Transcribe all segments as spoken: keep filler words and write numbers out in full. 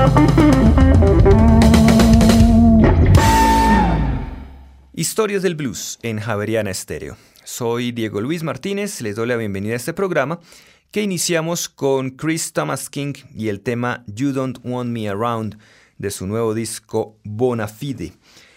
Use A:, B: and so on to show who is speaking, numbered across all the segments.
A: Historias del Blues en Javeriana Estéreo. Soy Diego Luis Martínez, les doy la bienvenida a este programa que iniciamos con Chris Thomas King y el tema You Don't Want Me Around de su nuevo disco Bona Fide.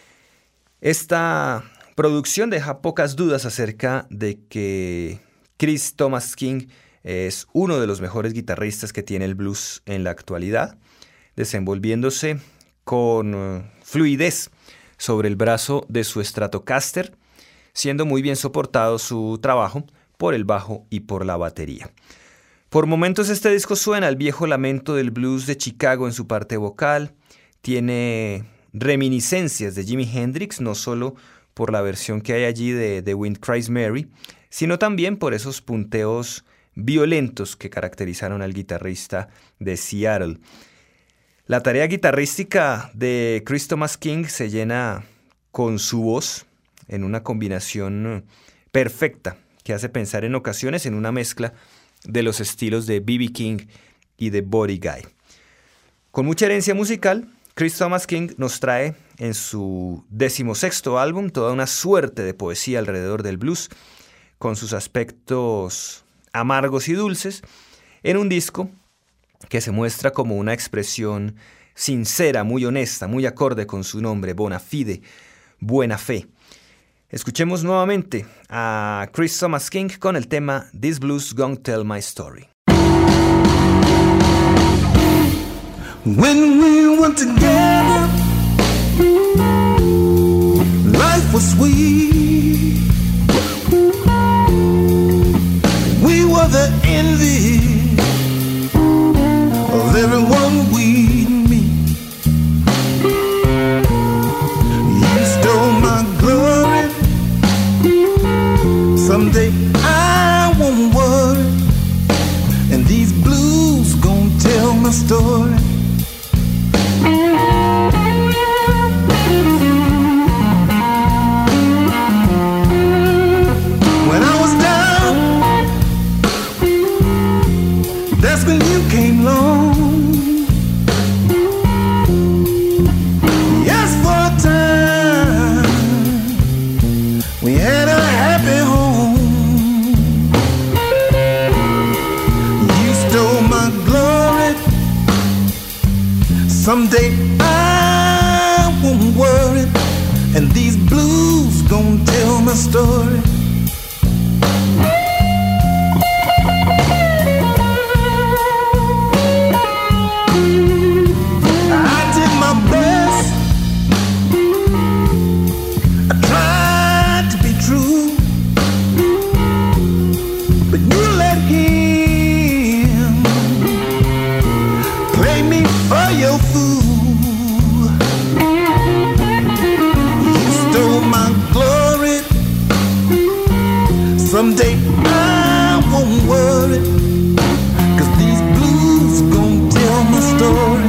A: Esta producción deja pocas dudas acerca de que Chris Thomas King es uno de los mejores guitarristas que tiene el blues en la actualidad, desenvolviéndose con uh, fluidez sobre el brazo de su Stratocaster, siendo muy bien soportado su trabajo por el bajo y por la batería. Por momentos este disco suena al viejo lamento del blues de Chicago en su parte vocal, tiene reminiscencias de Jimi Hendrix, no solo por la versión que hay allí de The Wind Cries Mary, sino también por esos punteos violentos que caracterizaron al guitarrista de Seattle. La tarea guitarrística de Chris Thomas King se llena con su voz en una combinación perfecta que hace pensar en ocasiones en una mezcla de los estilos de B B King y de Buddy Guy. Con mucha herencia musical, Chris Thomas King nos trae en su decimosexto álbum toda una suerte de poesía alrededor del blues, con sus aspectos amargos y dulces, en un disco que se muestra como una expresión sincera, muy honesta, muy acorde con su nombre, Bona Fide, buena fe. Escuchemos nuevamente a Chris Thomas King con el tema This Blues Gon' Tell My Story.
B: When we were together, life was sweet. We were the envy of everyone we'd meet. You stole my glory. Someday I won't worry, and these blues gon' tell my story. When I was down, that's when you came along. Yes, for a time we had a happy home. You stole my glory. Someday I won't worry, and these blues gon' tell my story. Someday I won't worry, 'cause these blues gon' tell my story.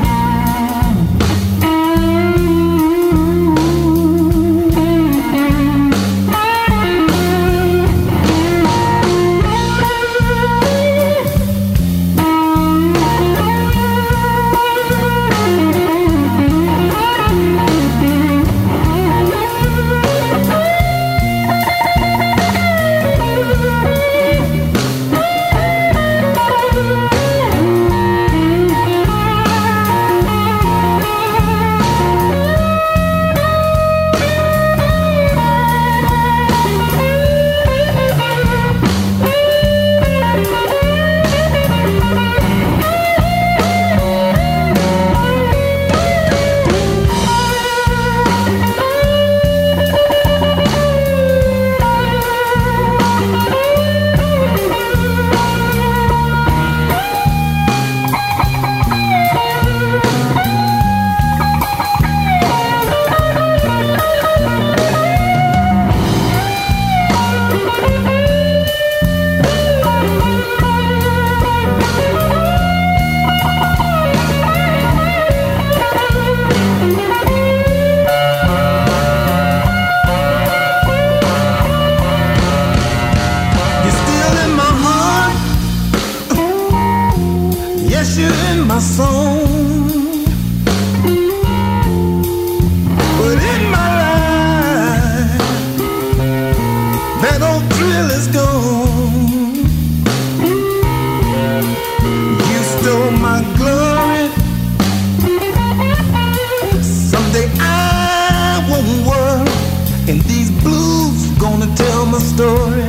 B: Yes, you're in my song. But in my life, that old thrill is gone. You stole my glory. Someday I won't worry, and these blues gonna tell my story.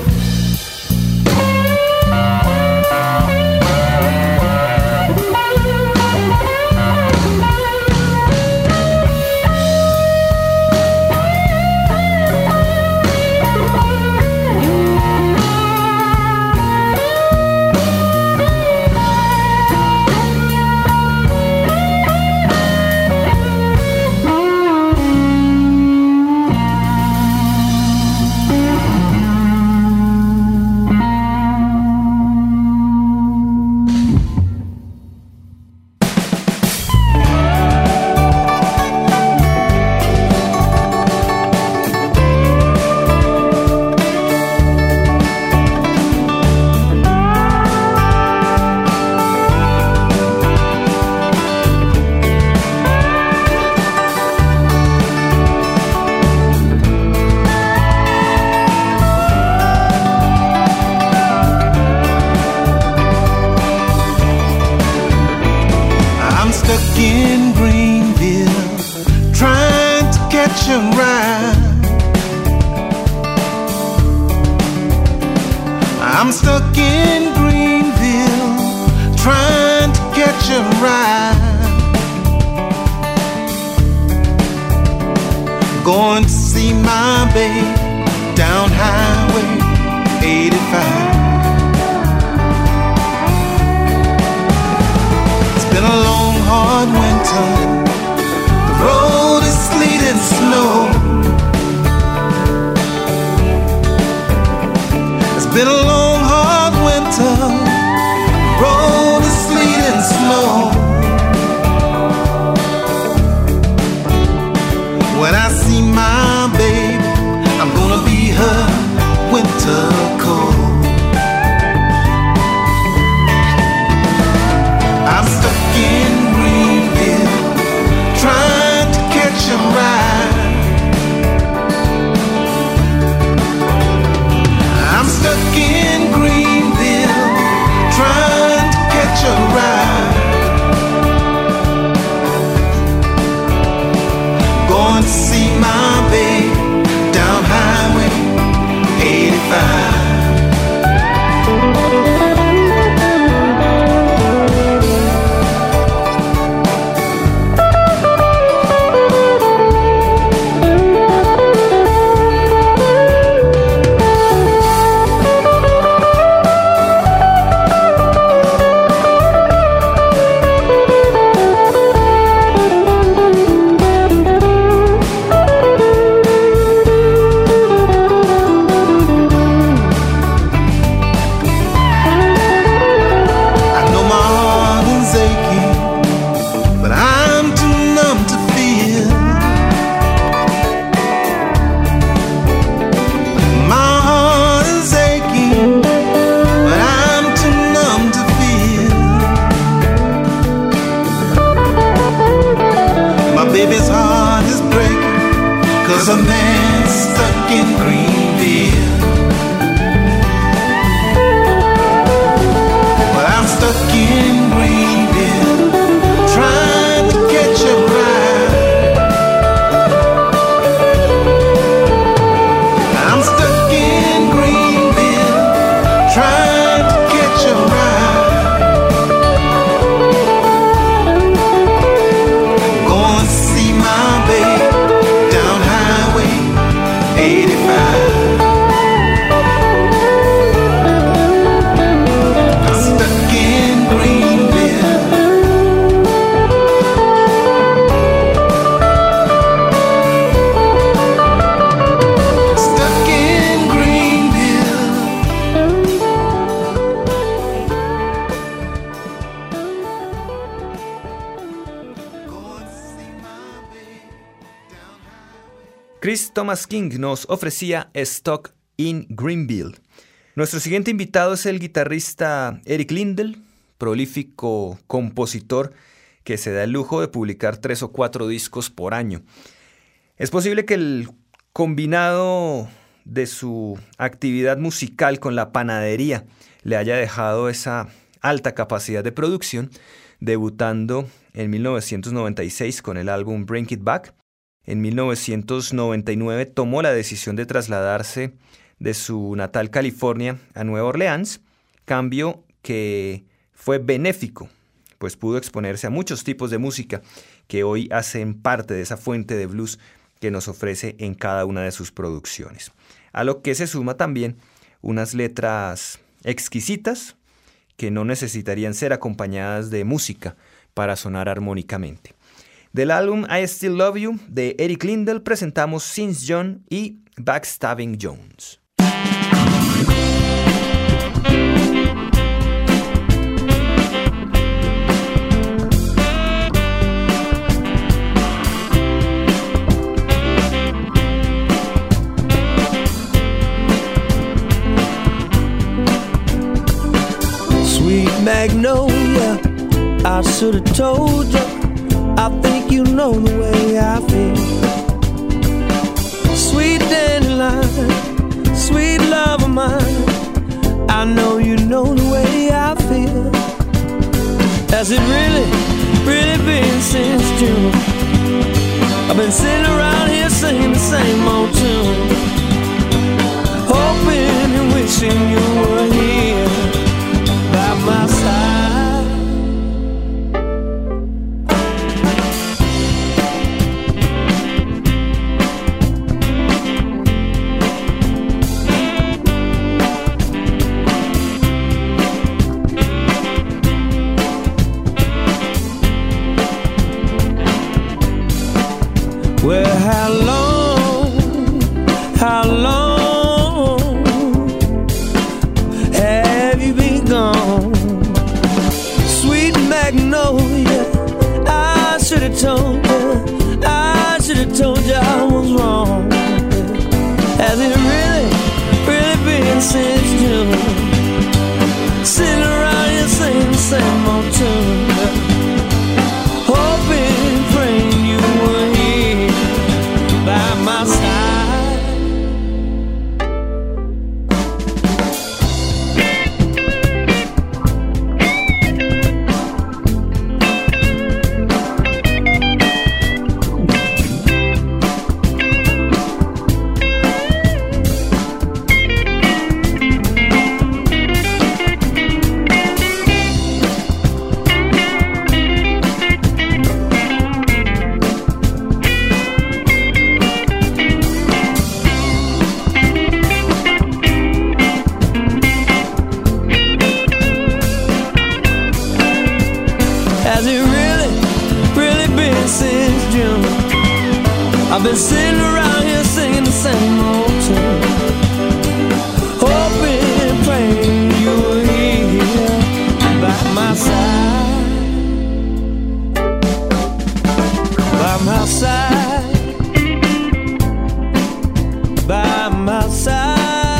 B: I'm stuck in Greenville, trying to catch a ride. Going to see my babe down Highway eighty-five. It's been a long, hard winter. The road is sleet and snow. It's been a long, hard winter. The road is sleet and snow. When I see my baby, I'm gonna be her winter coat. I'm stuck in Greenville, trying to catch a ride. I'm stuck in Greenville, trying to catch a ride. Going to see my babe down Highway eighty-five. Baby's heart is breaking, 'cause a man's stuck in Greenville. Well, I'm stuck in Greenville, trying to catch a ride. I'm stuck in Greenville, trying to catch a ride. Going to see my babe down Highway eighty-five. I'm stuck in Greenville. Stuck in Greenville. Going to see my babe down Highway.
A: Chris Thomas King nos ofrecía Stuck in Greenville. Nuestro siguiente invitado es el guitarrista Eric Lindell, prolífico compositor que se da el lujo de publicar tres o cuatro discos por año. Es posible que el combinado de su actividad musical con la panadería le haya dejado esa alta capacidad de producción, debutando en mil novecientos noventa y seis con el álbum Bring It Back. En mil novecientos noventa y nueve tomó la decisión de trasladarse de su natal California a Nueva Orleans, cambio que fue benéfico, pues pudo exponerse a muchos tipos de música que hoy hacen parte de esa fuente de blues que nos ofrece en cada una de sus producciones. A lo que se suma también unas letras exquisitas que no necesitarían ser acompañadas de música para sonar armónicamente. Del álbum I Still Love You de Eric Liddell presentamos Since John y Backstabbing Jones.
B: Magnolia, I should have told you. I think you know the way I feel. Sweet dandelion, sweet love of mine, I know you know the way I feel. Has it really, really been since June? I've been sitting around here singing the same old tune, hoping and wishing you were here by my side. Well, how long, how long have you been gone? Sweet magnolia, I should have told you, I should have told you I was wrong. Has it really, really been since June? Sitting around here singing the same old tune, hoping, praying you were here by my side. Has it really, really been since June? I've been sitting around here singing the same old tune, hoping and praying you were here by my side, by my side, by my side.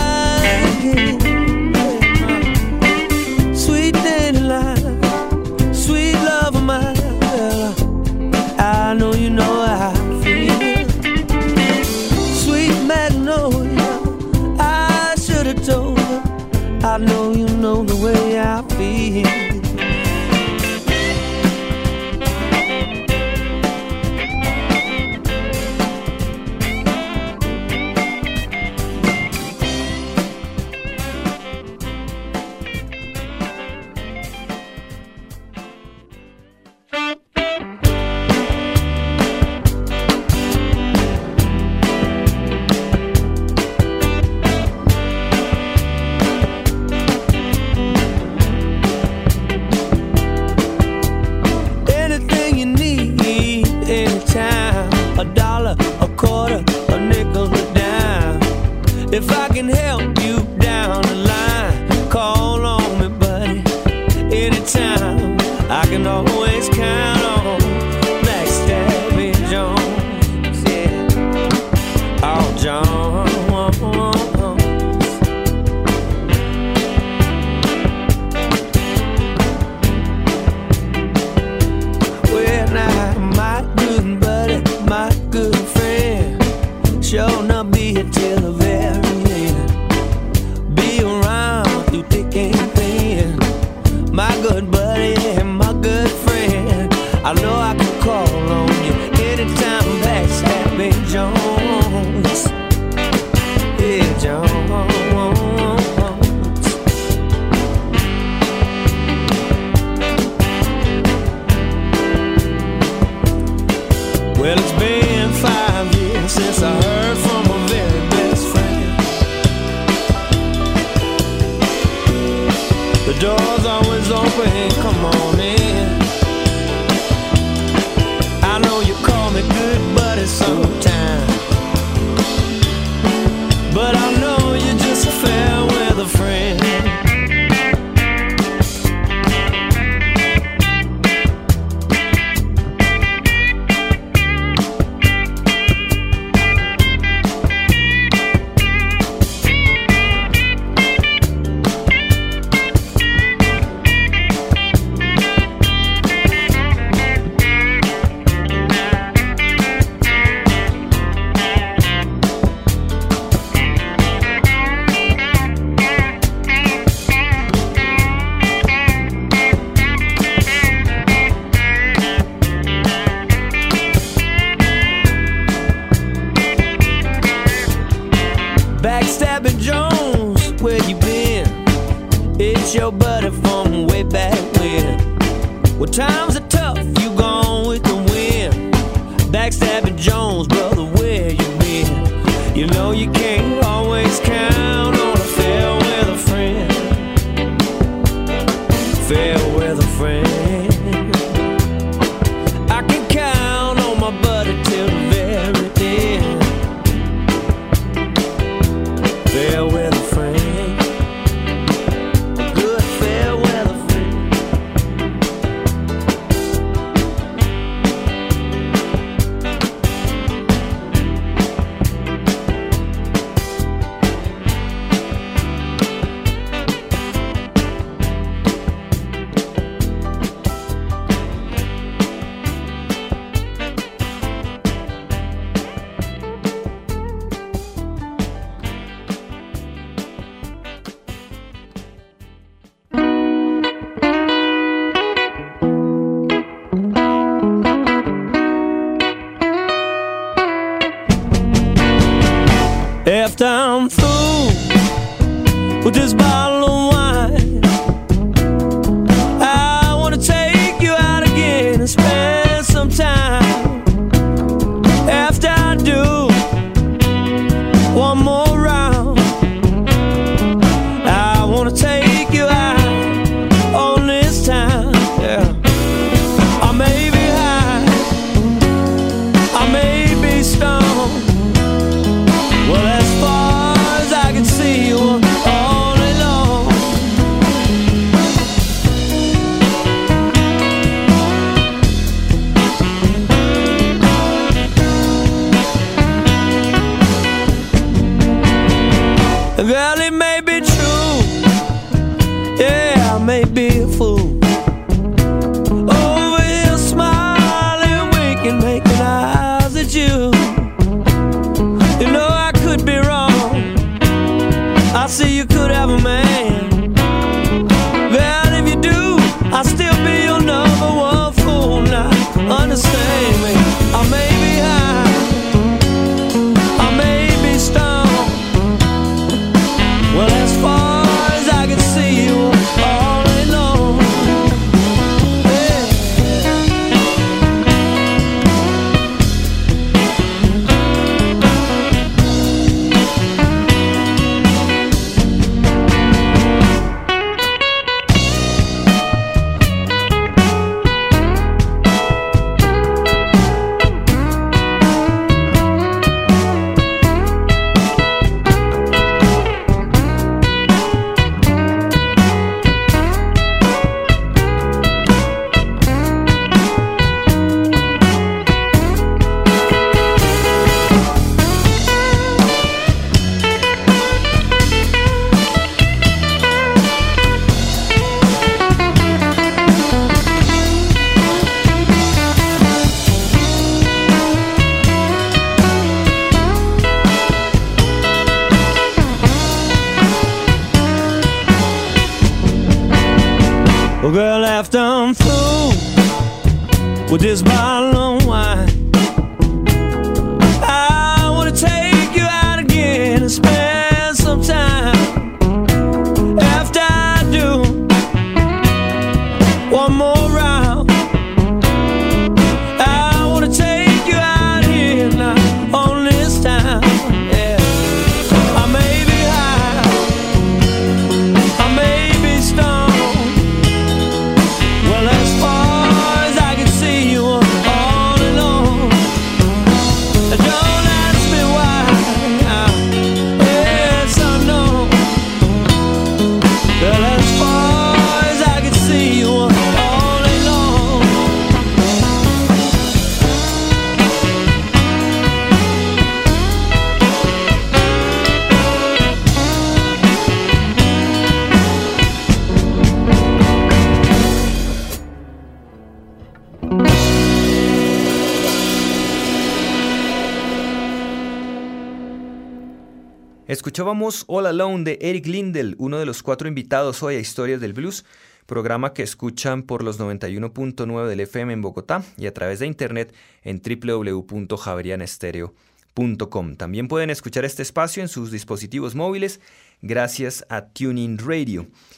B: Sweet dandelion, sweet love of mine, I know you know how I feel. Sweet magnolia, times are tough, you gone with the wind. Backstabbing Jones, brother, where you been? You know you can't always count on a fair weather friend. Fair weather friend. I can count on my buddy till the very end. Fair weather friend. Good fair weather friend. After I'm through with this bottle of wine, I wanna take you out again and spend some time. After I do one more round, I wanna take you out on this time. Yeah. I may be high, I may be stoned. Well, as far as I can see you all day long. Girl, it may be true, yeah, I may be a fool. Over here smiling, winking, making eyes at you. You know I could be wrong, I see you could have a man. Well, if you do, I'll still be your number one fool. Now, understand me, I may be high, I may be stoned. Well, as far as I can see you all day long. Yeah. Well, girl, after I'm through with this bottle of wine, I wanna take you out again and spend some time. After I do one more round, I wanna take you out here now on this time. Yeah, I may be high, I may be stoned. Well, as far as I can see you all alone. Don't ask me why, yes I know. Well, as far as I can see you all alone.
A: Escuchábamos All Alone de Eric Lindell, uno de los cuatro invitados hoy a Historias del Blues, programa que escuchan por los noventa y uno punto nueve del F M en Bogotá y a través de internet en doble u doble u doble u punto javeriana estéreo punto com. También pueden escuchar este espacio en sus dispositivos móviles gracias a TuneIn Radio.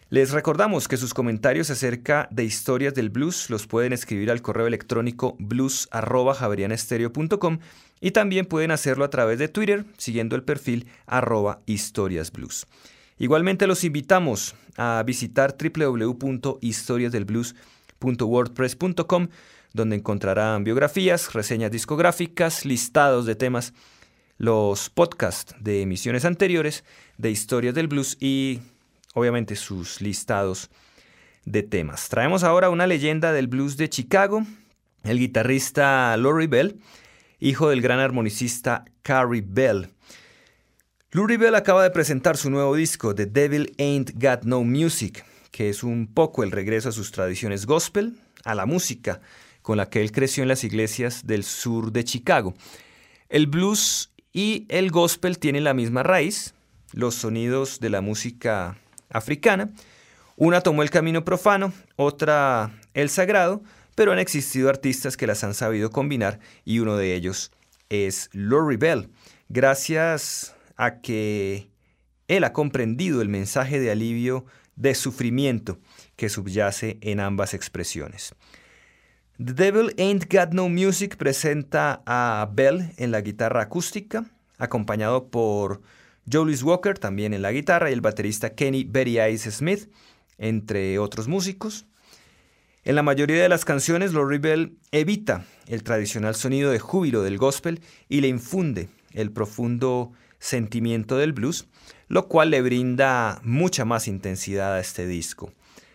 A: Les recordamos que sus comentarios acerca de historias del blues los pueden escribir al correo electrónico blues arroba javerianestereo punto com y también pueden hacerlo a través de Twitter siguiendo el perfil arroba historiasblues. Igualmente los invitamos a visitar doble u doble u doble u punto historias del blues punto wordpress punto com, donde encontrarán biografías, reseñas discográficas, listados de temas, los podcasts de emisiones anteriores de Historias del Blues y obviamente sus listados de temas. Traemos ahora una leyenda del blues de Chicago, el guitarrista Lurrie Bell, hijo del gran armonicista Carey Bell. Lurrie Bell acaba de presentar su nuevo disco, The Devil Ain't Got No Music, que es un poco el regreso a sus tradiciones gospel, a la música con la que él creció en las iglesias del sur de Chicago. El blues y el gospel tienen la misma raíz, los sonidos de la música africana. Una tomó el camino profano, otra el sagrado, pero han existido artistas que las han sabido combinar y uno de ellos es Lurrie Bell. Gracias a que él ha comprendido el mensaje de alivio de sufrimiento que subyace en ambas expresiones. The Devil Ain't Got No Music presenta a Bell en la guitarra acústica, acompañado por Jolius Walker también en la guitarra y el baterista Kenny Betty Ice Smith, entre otros músicos. En la mayoría de las canciones, Lurrie Bell evita el tradicional sonido de júbilo del gospel y le infunde el profundo sentimiento del blues, lo cual le brinda mucha más intensidad a este disco.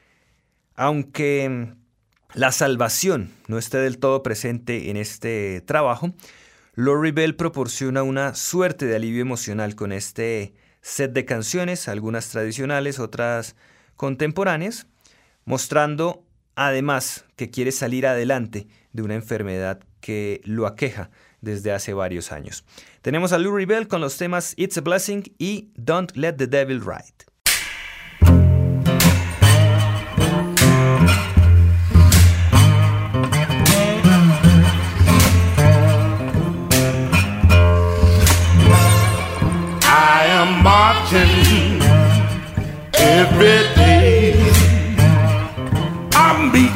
A: Aunque la salvación no esté del todo presente en este trabajo, Lurrie Bell proporciona una suerte de alivio emocional con este set de canciones, algunas tradicionales, otras contemporáneas, mostrando además que quiere salir adelante de una enfermedad que lo aqueja desde hace varios años. Tenemos a Lurrie Bell con los temas It's a Blessing y Don't Let the Devil Ride.
C: Marching every day, I meet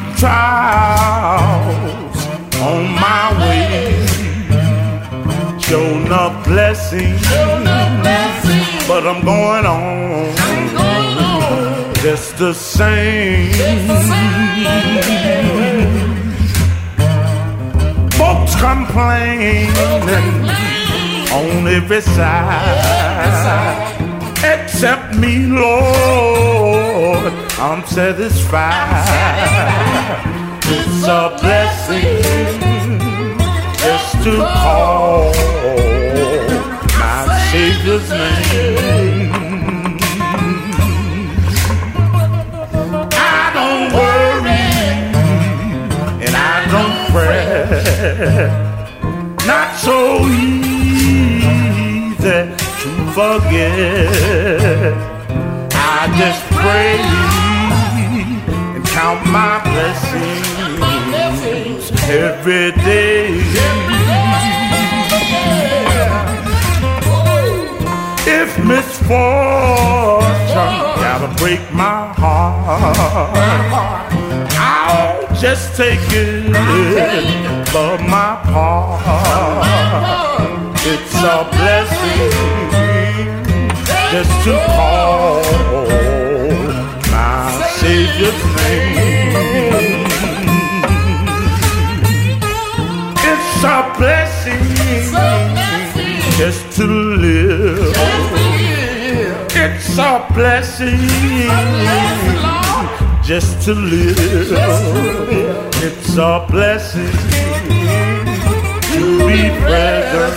C: trials on my way. Show no blessing, but I'm going on, I'm going on. Just the same. Just the same. Folks complaining on every side, except me, Lord, I'm satisfied. It's a blessing just to call my Savior's name. I don't worry and I don't fret, not so easy to forget. I just pray and count my blessings every day. If misfortune gotta break my heart, I'll just take it for my part. It's a blessing just to call my Savior's name. It's a blessing just to live. It's a blessing just to live. It's a blessing to be present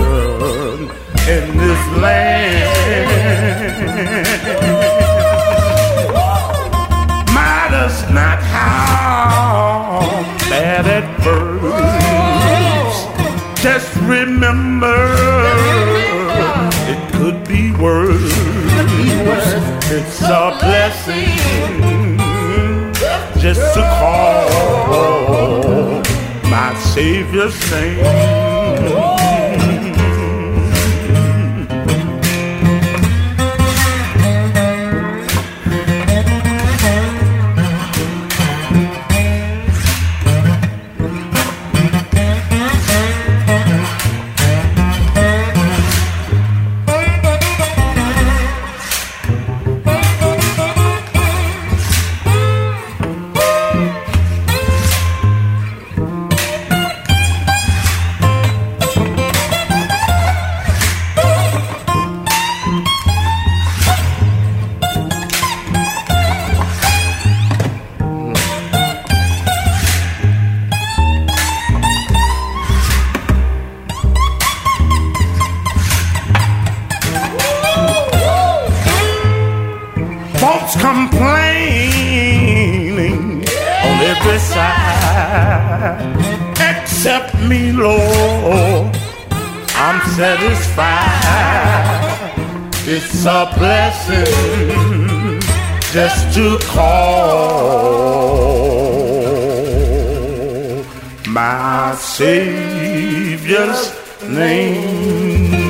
C: in this land. Matters not how bad at first, just remember it could be worse. It's a blessing just to call my Savior's name. me, Lord, I'm satisfied. It's a blessing just to call my Savior's name.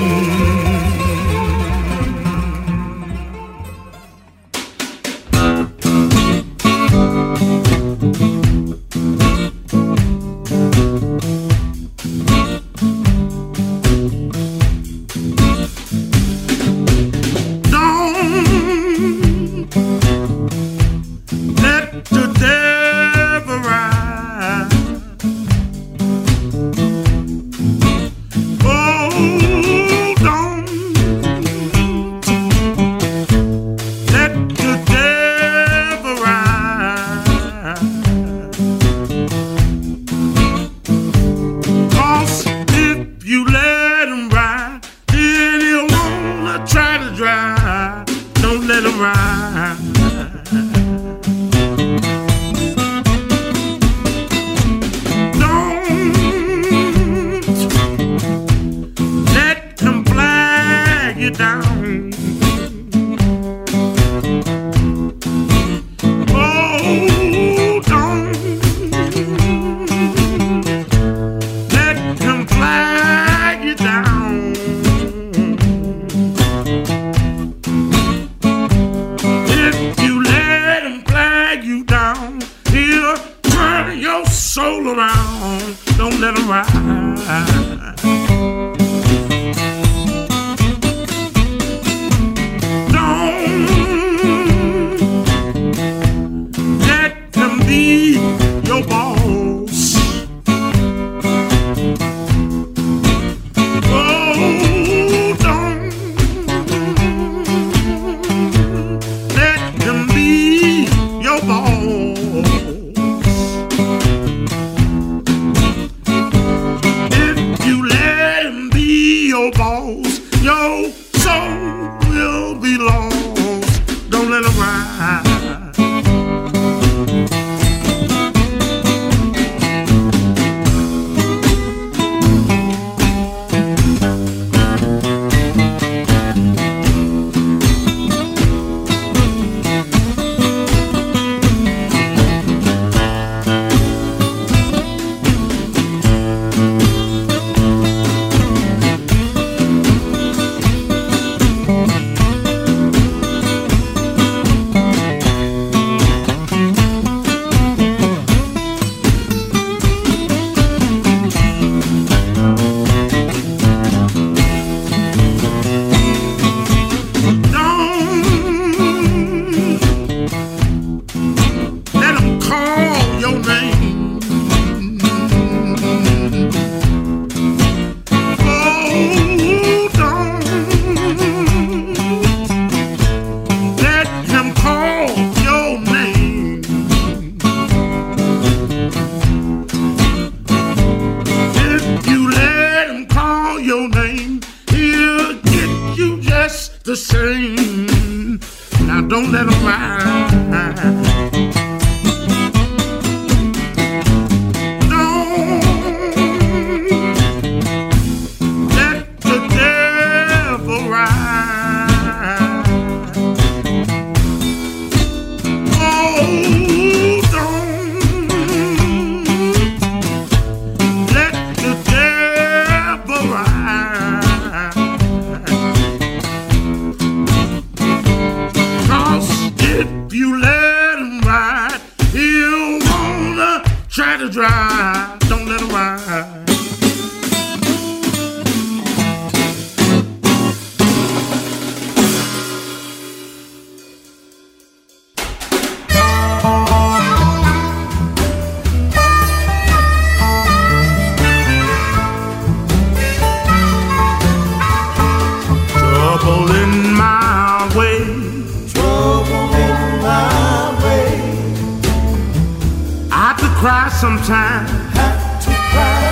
B: Sometime have to cry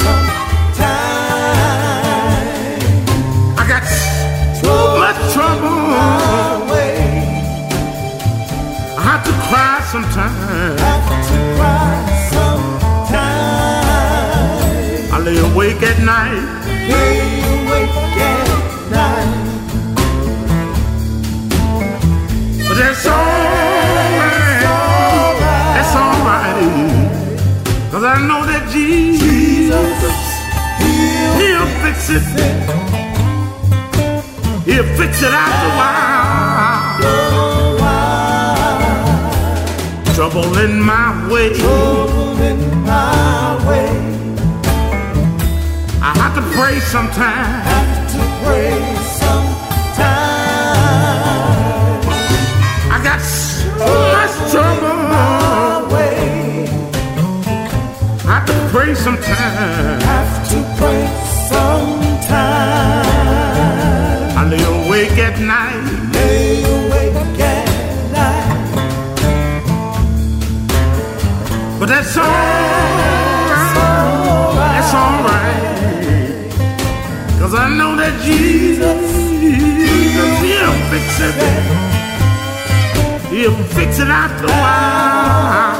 B: sometime.
C: I got so much trouble. I have to cry sometime.
B: Have to cry sometime.
C: I lay awake at night.
B: Lay awake at night.
C: But that's alright. That's alright. Cause I know that Jesus, He'll fix it. He'll fix it after a while. Trouble in my way.
B: Trouble in my way.
C: I have to pray sometime.
B: Have to pray sometime.
C: I got so much trouble. I have to pray sometime.
B: Have to pray sometime.
C: I lay awake at night.
B: Lay awake at night.
C: But that's alright. That's alright. Cause I know that Jesus, Jesus, He'll fix it. He'll fix it after a while.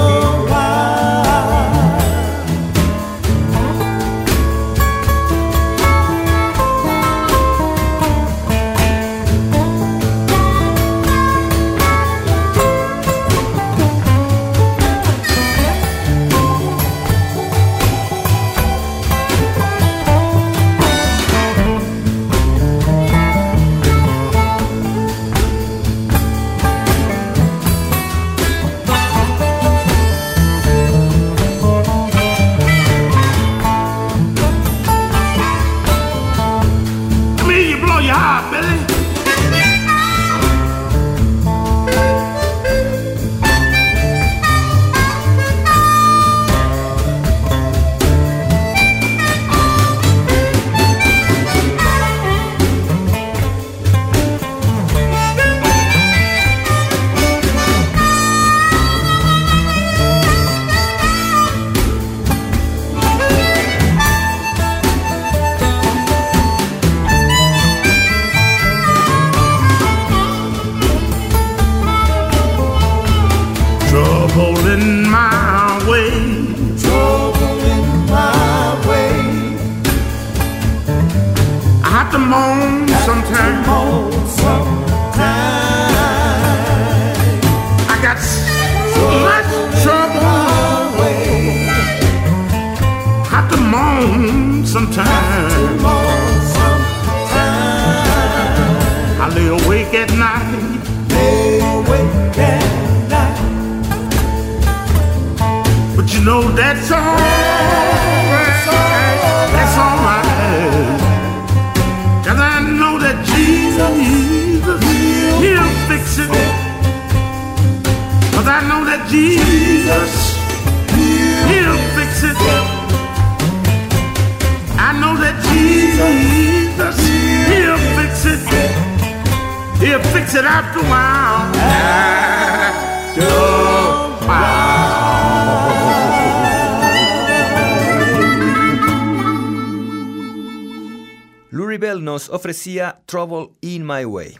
A: Nos ofrecía Trouble in My Way.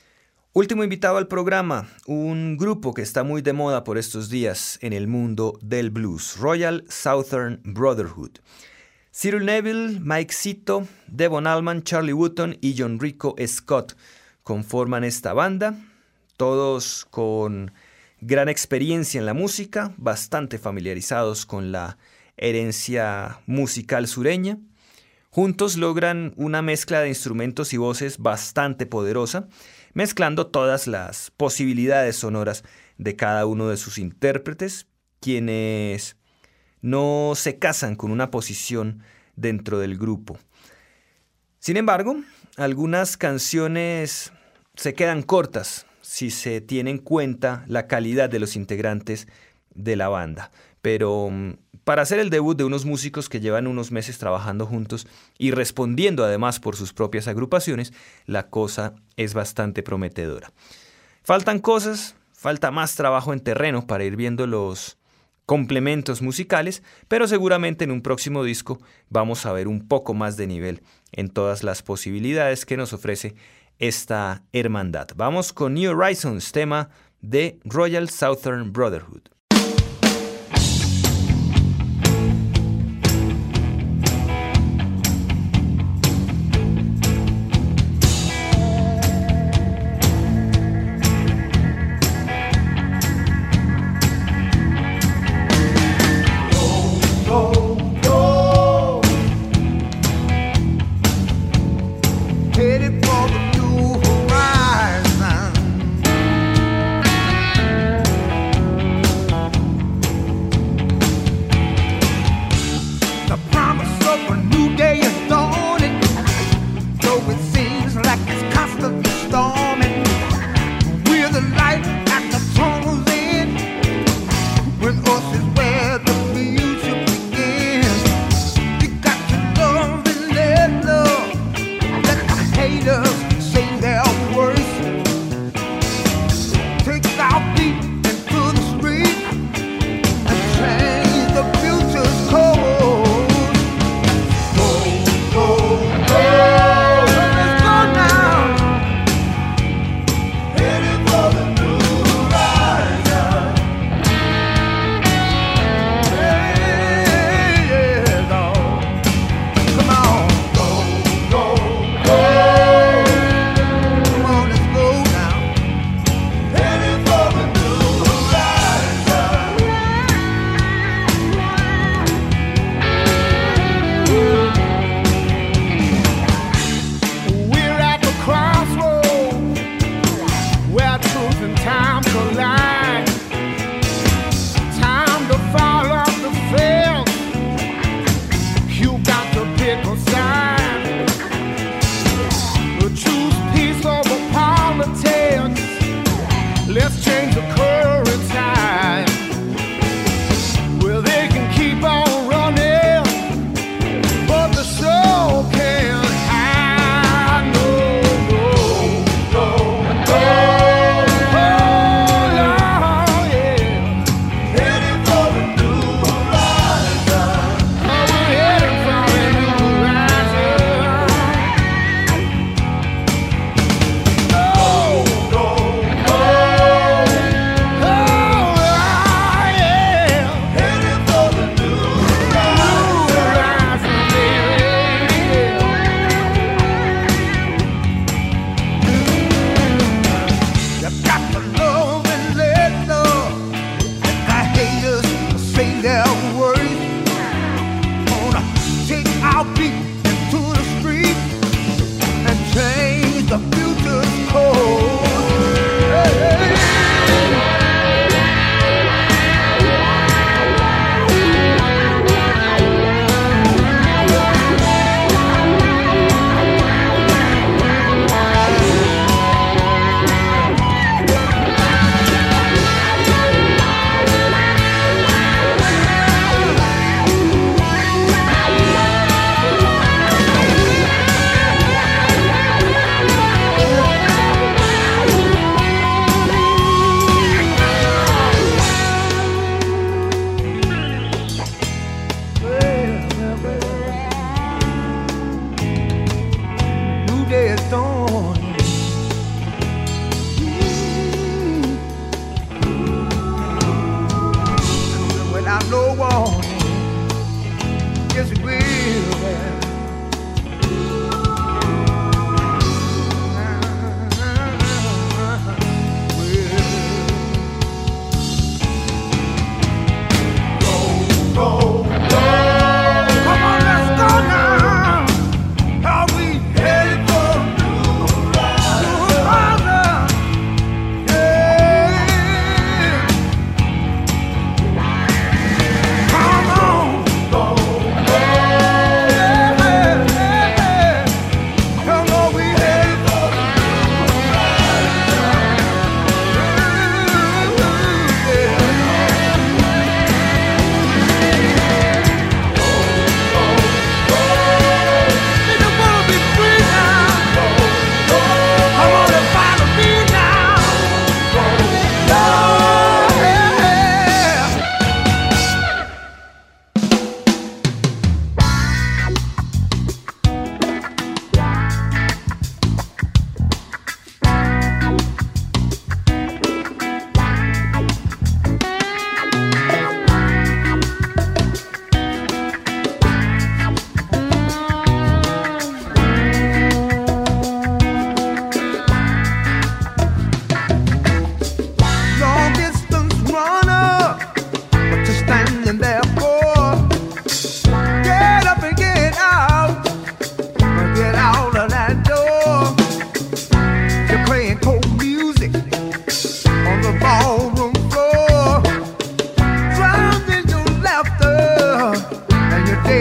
A: Último invitado al programa, un grupo que está muy de moda por estos días en el mundo del blues, Royal Southern Brotherhood. Cyril Neville, Mike Zito, Devon Allman, Charlie Wooten y John Rico Scott conforman esta banda, todos con gran experiencia en la música, bastante familiarizados con la herencia musical sureña. Juntos logran una mezcla de instrumentos y voces bastante poderosa, mezclando todas las posibilidades sonoras de cada uno de sus intérpretes, quienes no se casan con una posición dentro del grupo. Sin embargo, algunas canciones se quedan cortas si se tiene en cuenta la calidad de los integrantes de la banda, pero para hacer el debut de unos músicos que llevan unos meses trabajando juntos y respondiendo además por sus propias agrupaciones, la cosa es bastante prometedora. Faltan cosas, falta más trabajo en terreno para ir viendo los complementos musicales, pero seguramente en un próximo disco vamos a ver un poco más de nivel en todas las posibilidades que nos ofrece esta hermandad. Vamos con New Horizons, tema de Royal Southern Brotherhood.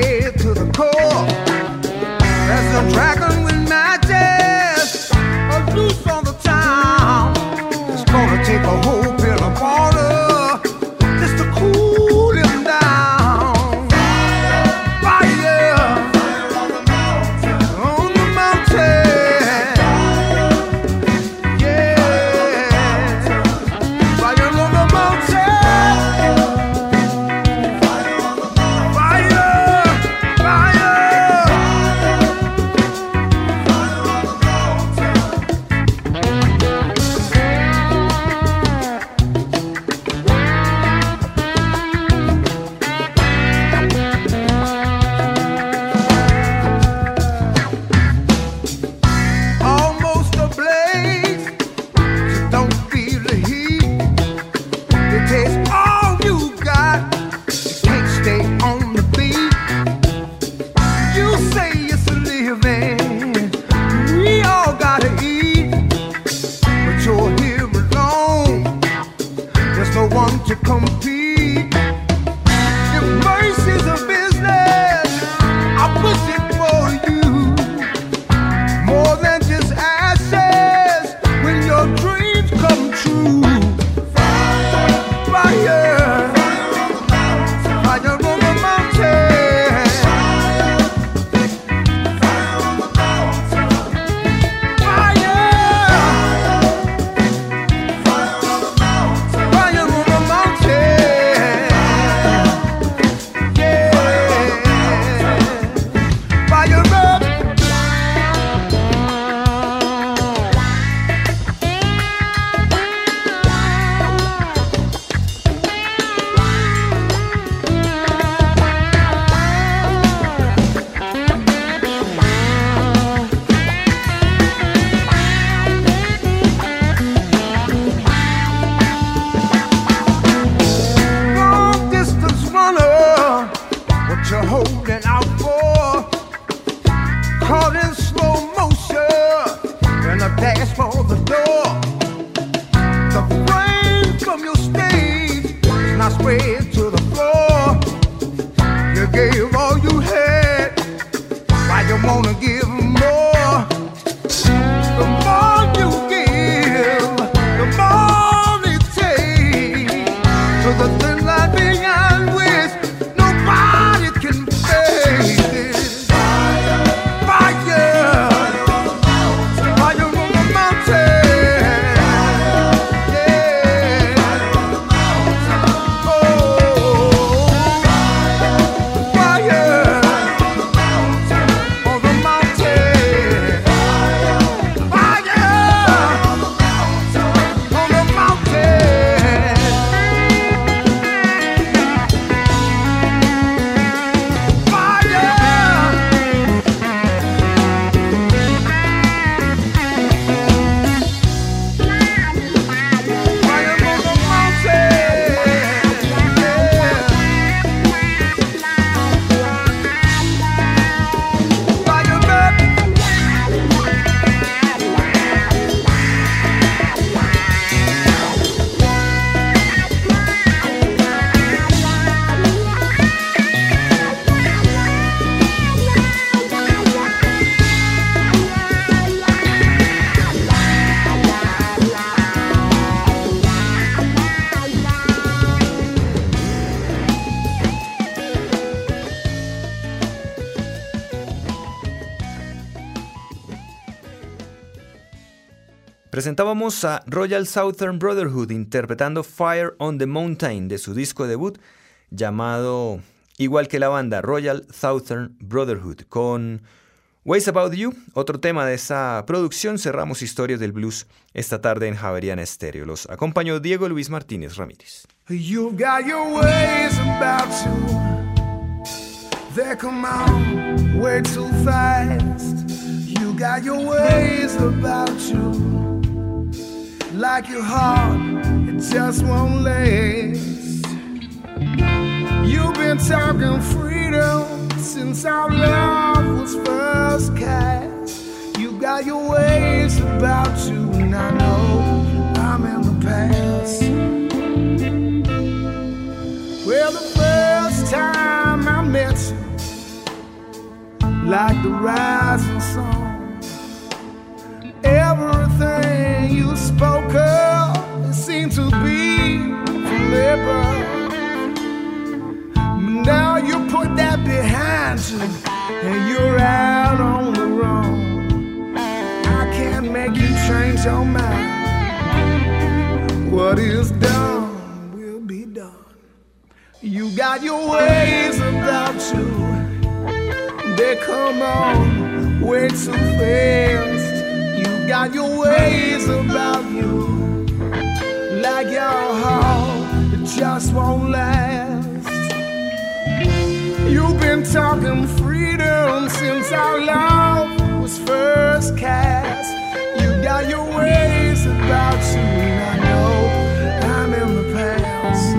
B: way to the core. There's a dragon with matches, a loose on the town. It's gonna take a whole pail of water just to cool him down. Fire, fire on the mountain, on the mountain. Yeah, fire on the mountain. To compete, if mercy's a business, I push it for you. More than just ashes when your dreams come true. Fire, fire, fire on the mountain. Fire on the mountain. Fire, fire on the mountain. Fire on the holding out for, caught in slow motion, and a dash for the door. The frame from your stage is not spread to the floor. You gave all you had, why you wanna give more? The more you give, the more it takes, to the thin line beyond which nobody can face it. Fire, fire, fire on the mountain. Yeah. Oh, fire on the mountain. Fire on the mountain.
A: Presentábamos a Royal Southern Brotherhood interpretando Fire on the Mountain de su disco debut llamado, igual que la banda, Royal Southern Brotherhood. Con Ways About You, otro tema de esa producción, cerramos Historias del Blues esta tarde en Javeriana Estéreo. Los acompañó Diego Luis Martínez Ramírez.
B: You've got your ways about you, they come on way too fast. You got your ways about you, like your heart, it just won't last. You've been talking freedom since our love was first cast. You got your ways about you, and I know I'm in the past. Well, the first time I met you, like the rising sun. Everything you spoke of, it seemed to be forever. Now you put that behind you, and you're out on the run. I can't make you change your mind. What is done will be done. You got your ways about you, they come on way too fast. You got your ways about you, like your heart, it just won't last. You've been talking freedom since our love was first cast. You got your ways about you, and I know I'm in the past.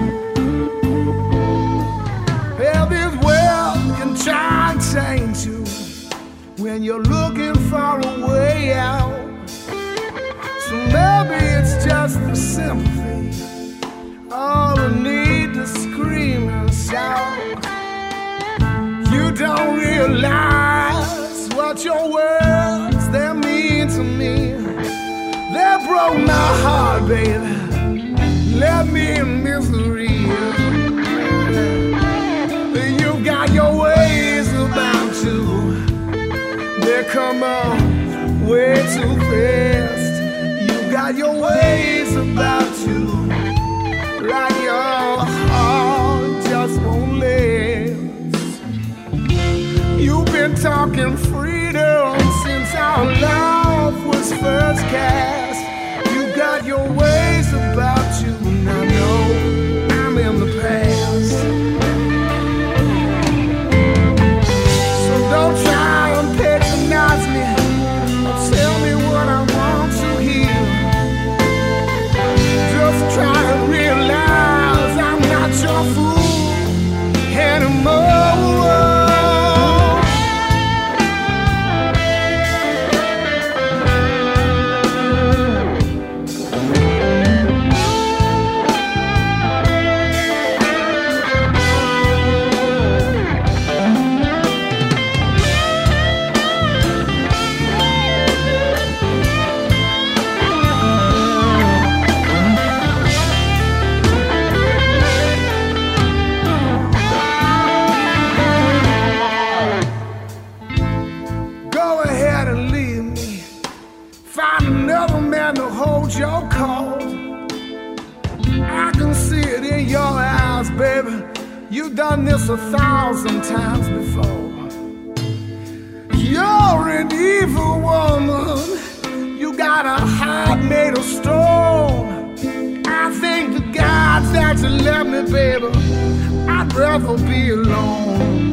B: Well, this world can try and change you when you're looking for a way out. So maybe it's just the sympathy, all I need to scream and shout. You don't realize what your words, they mean to me. They broke my heart, baby, left me in misery. You got your ways about you, they come on way too fast. You got your ways about you, like your heart just won't last. You've been talking freedom since our love was first cast. You got your ways about you, and I know I'm in the past. So don't try and patronize me or tell me what I want to hear. Just try to realize I'm not your fool anymore. Your call, I can see it in your eyes, baby. You've done this a thousand times before. You're an evil woman. You got a heart made of stone. I think the gods that you left me, baby, I'd rather be alone.